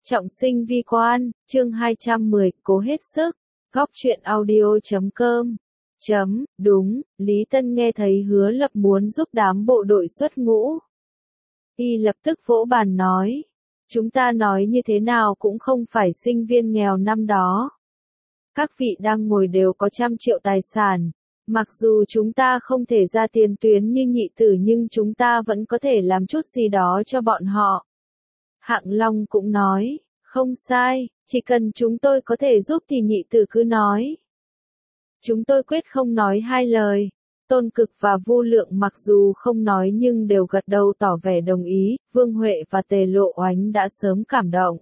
Trọng sinh vi quan, chương 210, cố hết sức, góc truyện audio.com. Đúng, Lý Tân nghe thấy Hứa Lập muốn giúp đám bộ đội xuất ngũ. Y lập tức vỗ bàn nói, chúng ta nói như thế nào cũng không phải sinh viên nghèo năm đó. Các vị đang ngồi đều có trăm triệu tài sản, mặc dù chúng ta không thể ra tiền tuyến như nhị tử nhưng chúng ta vẫn có thể làm chút gì đó cho bọn họ. Hạng Long cũng nói, không sai, chỉ cần chúng tôi có thể giúp thì nhị tử cứ nói. Chúng tôi quyết không nói hai lời. Tôn Cực và Vu Lượng mặc dù không nói nhưng đều gật đầu tỏ vẻ đồng ý, Vương Huệ và Tề Lộ Oánh đã sớm cảm động.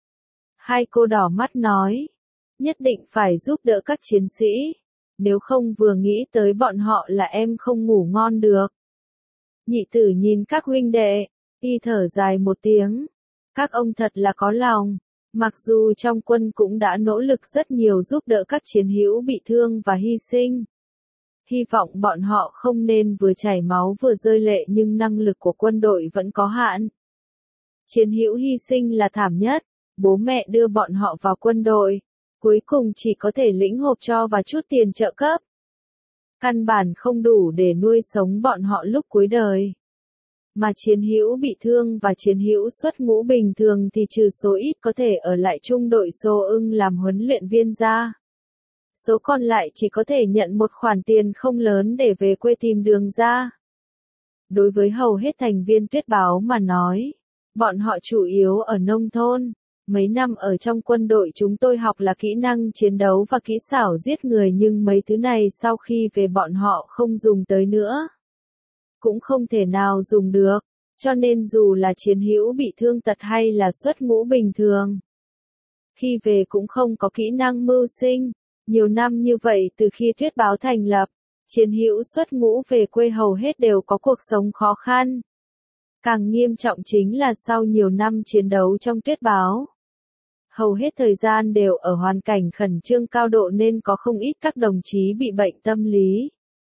Hai cô đỏ mắt nói, nhất định phải giúp đỡ các chiến sĩ, nếu không vừa nghĩ tới bọn họ là em không ngủ ngon được. Nhị tử nhìn các huynh đệ, y thở dài một tiếng, các ông thật là có lòng. Mặc dù trong quân cũng đã nỗ lực rất nhiều giúp đỡ các chiến hữu bị thương và hy sinh. Hy vọng bọn họ không nên vừa chảy máu vừa rơi lệ nhưng năng lực của quân đội vẫn có hạn. Chiến hữu hy sinh là thảm nhất, bố mẹ đưa bọn họ vào quân đội, cuối cùng chỉ có thể lĩnh hộp cho và chút tiền trợ cấp. Căn bản không đủ để nuôi sống bọn họ lúc cuối đời. Mà chiến hữu bị thương và chiến hữu xuất ngũ bình thường thì trừ số ít có thể ở lại trung đội Xô Ưng làm huấn luyện viên ra. Số còn lại chỉ có thể nhận một khoản tiền không lớn để về quê tìm đường ra. Đối với hầu hết thành viên Tuyết Báo mà nói, bọn họ chủ yếu ở nông thôn. Mấy năm ở trong quân đội chúng tôi học là kỹ năng chiến đấu và kỹ xảo giết người nhưng mấy thứ này sau khi về bọn họ không dùng tới nữa. Cũng không thể nào dùng được, cho nên dù là chiến hữu bị thương tật hay là xuất ngũ bình thường. Khi về cũng không có kỹ năng mưu sinh, nhiều năm như vậy từ khi Tuyết Báo thành lập, chiến hữu xuất ngũ về quê hầu hết đều có cuộc sống khó khăn. Càng nghiêm trọng chính là sau nhiều năm chiến đấu trong Tuyết Báo. Hầu hết thời gian đều ở hoàn cảnh khẩn trương cao độ nên có không ít các đồng chí bị bệnh tâm lý.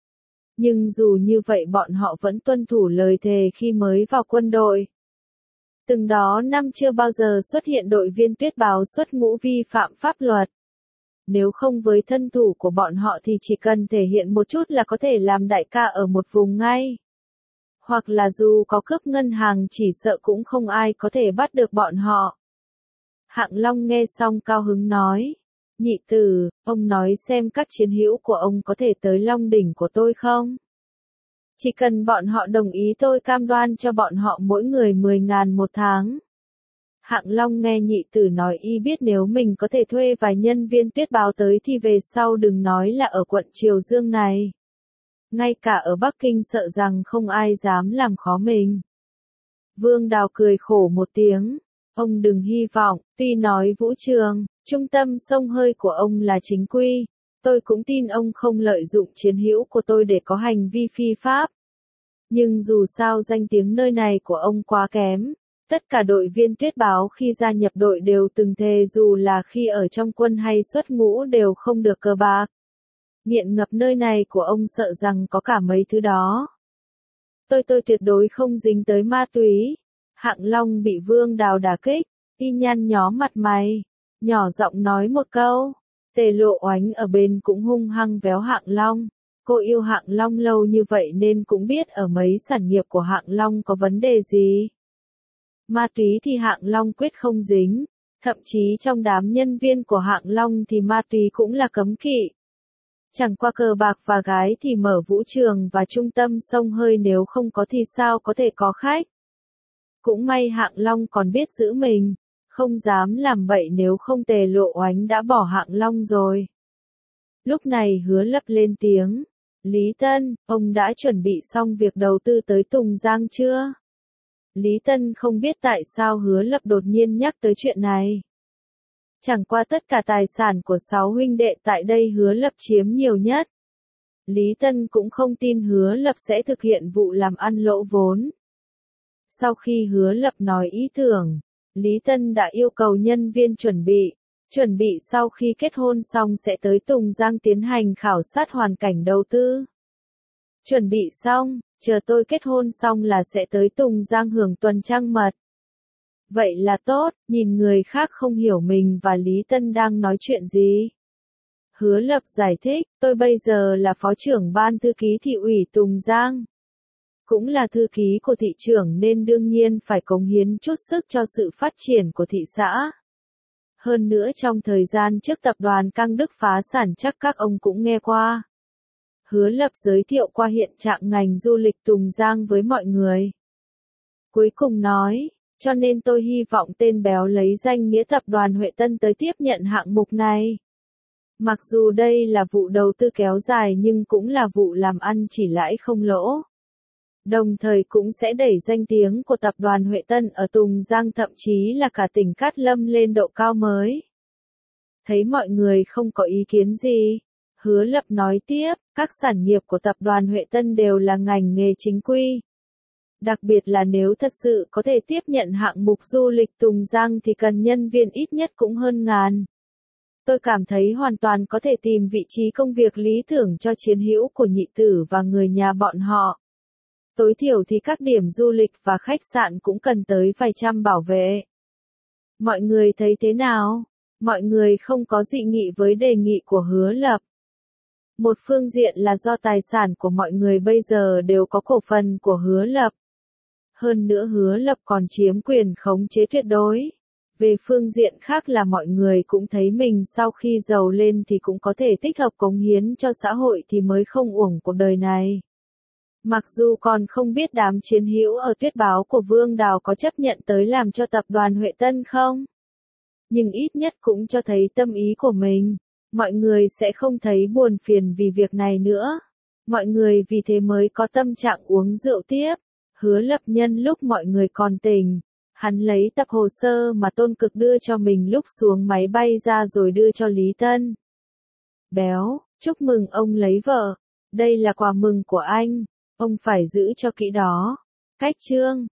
Nhưng dù như vậy bọn họ vẫn tuân thủ lời thề khi mới vào quân đội. Từng đó năm chưa bao giờ xuất hiện đội viên Tuyết Báo xuất ngũ vi phạm pháp luật. Nếu không với thân thủ của bọn họ thì chỉ cần thể hiện một chút là có thể làm đại ca ở một vùng ngay. Hoặc là dù có cướp ngân hàng chỉ sợ cũng không ai có thể bắt được bọn họ. Hạng Long nghe xong cao hứng nói, nhị tử, ông nói xem các chiến hữu của ông có thể tới Long Đỉnh của tôi không? Chỉ cần bọn họ đồng ý tôi cam đoan cho bọn họ mỗi người 10.000 một tháng. Hạng Long nghe nhị tử nói y biết nếu mình có thể thuê vài nhân viên Tuyết Báo tới thì về sau đừng nói là ở quận Triều Dương này. Ngay cả ở Bắc Kinh sợ rằng không ai dám làm khó mình. Vương Đào cười khổ một tiếng. Ông đừng hy vọng, tuy nói Vũ Trường, trung tâm xông hơi của ông là chính quy, tôi cũng tin ông không lợi dụng chiến hữu của tôi để có hành vi phi pháp. Nhưng dù sao danh tiếng nơi này của ông quá kém, tất cả đội viên Tuyết Báo khi gia nhập đội đều từng thề dù là khi ở trong quân hay xuất ngũ đều không được cờ bạc. Nghiện ngập nơi này của ông sợ rằng có cả mấy thứ đó. Tôi tuyệt đối không dính tới ma túy. Hạng Long bị Vương Đào đả kích, y nhăn nhó mặt mày, nhỏ giọng nói một câu. Tề Lộ Oánh ở bên cũng hung hăng véo Hạng Long. Cô yêu Hạng Long lâu như vậy nên cũng biết ở mấy sản nghiệp của Hạng Long có vấn đề gì. Ma túy thì Hạng Long quyết không dính, thậm chí trong đám nhân viên của Hạng Long thì ma túy cũng là cấm kỵ. Chẳng qua cờ bạc và gái thì mở vũ trường và trung tâm xông hơi nếu không có thì sao có thể có khách. Cũng may Hạng Long còn biết giữ mình, không dám làm bậy nếu không Tề Lộ Oánh đã bỏ Hạng Long rồi. Lúc này Hứa Lập lên tiếng, Lý Tân, ông đã chuẩn bị xong việc đầu tư tới Tùng Giang chưa? Lý Tân không biết tại sao Hứa Lập đột nhiên nhắc tới chuyện này. Chẳng qua tất cả tài sản của 6 huynh đệ tại đây Hứa Lập chiếm nhiều nhất. Lý Tân cũng không tin Hứa Lập sẽ thực hiện vụ làm ăn lỗ vốn. Sau khi Hứa Lập nói ý tưởng, Lý Tân đã yêu cầu nhân viên chuẩn bị sau khi kết hôn xong sẽ tới Tùng Giang tiến hành khảo sát hoàn cảnh đầu tư. Chuẩn bị xong, chờ tôi kết hôn xong là sẽ tới Tùng Giang hưởng tuần trăng mật. Vậy là tốt, nhìn người khác không hiểu mình và Lý Tân đang nói chuyện gì. Hứa Lập giải thích, tôi bây giờ là phó trưởng ban thư ký thị ủy Tùng Giang. Cũng là thư ký của thị trưởng nên đương nhiên phải cống hiến chút sức cho sự phát triển của thị xã. Hơn nữa trong thời gian trước tập đoàn Cang Đức phá sản chắc các ông cũng nghe qua. Hứa Lập giới thiệu qua hiện trạng ngành du lịch Tùng Giang với mọi người. Cuối cùng nói, cho nên tôi hy vọng tên béo lấy danh nghĩa tập đoàn Huệ Tân tới tiếp nhận hạng mục này. Mặc dù đây là vụ đầu tư kéo dài nhưng cũng là vụ làm ăn chỉ lãi không lỗ. Đồng thời cũng sẽ đẩy danh tiếng của tập đoàn Huệ Tân ở Tùng Giang thậm chí là cả tỉnh Cát Lâm lên độ cao mới. Thấy mọi người không có ý kiến gì, Hứa Lập nói tiếp, các sản nghiệp của tập đoàn Huệ Tân đều là ngành nghề chính quy. Đặc biệt là nếu thật sự có thể tiếp nhận hạng mục du lịch Tùng Giang thì cần nhân viên ít nhất cũng hơn ngàn. Tôi cảm thấy hoàn toàn có thể tìm vị trí công việc lý tưởng cho chiến hữu của nhị tử và người nhà bọn họ. Tối thiểu thì các điểm du lịch và khách sạn cũng cần tới vài trăm bảo vệ. Mọi người thấy thế nào? Mọi người không có dị nghị với đề nghị của Hứa Lập. Một phương diện là do tài sản của mọi người bây giờ đều có cổ phần của Hứa Lập. Hơn nữa Hứa Lập còn chiếm quyền khống chế tuyệt đối. Về phương diện khác là mọi người cũng thấy mình sau khi giàu lên thì cũng có thể tích hợp cống hiến cho xã hội thì mới không uổng cuộc đời này. Mặc dù còn không biết đám chiến hữu ở Tuyết Báo của Vương Đào có chấp nhận tới làm cho tập đoàn Huệ Tân không? Nhưng ít nhất cũng cho thấy tâm ý của mình. Mọi người sẽ không thấy buồn phiền vì việc này nữa. Mọi người vì thế mới có tâm trạng uống rượu tiếp. Hứa Lập nhân lúc mọi người còn tỉnh. Hắn lấy tập hồ sơ mà Tôn Cực đưa cho mình lúc xuống máy bay ra rồi đưa cho Lý Tân. Béo, chúc mừng ông lấy vợ. Đây là quà mừng của anh. Ông phải giữ cho kỹ đó. Cách chương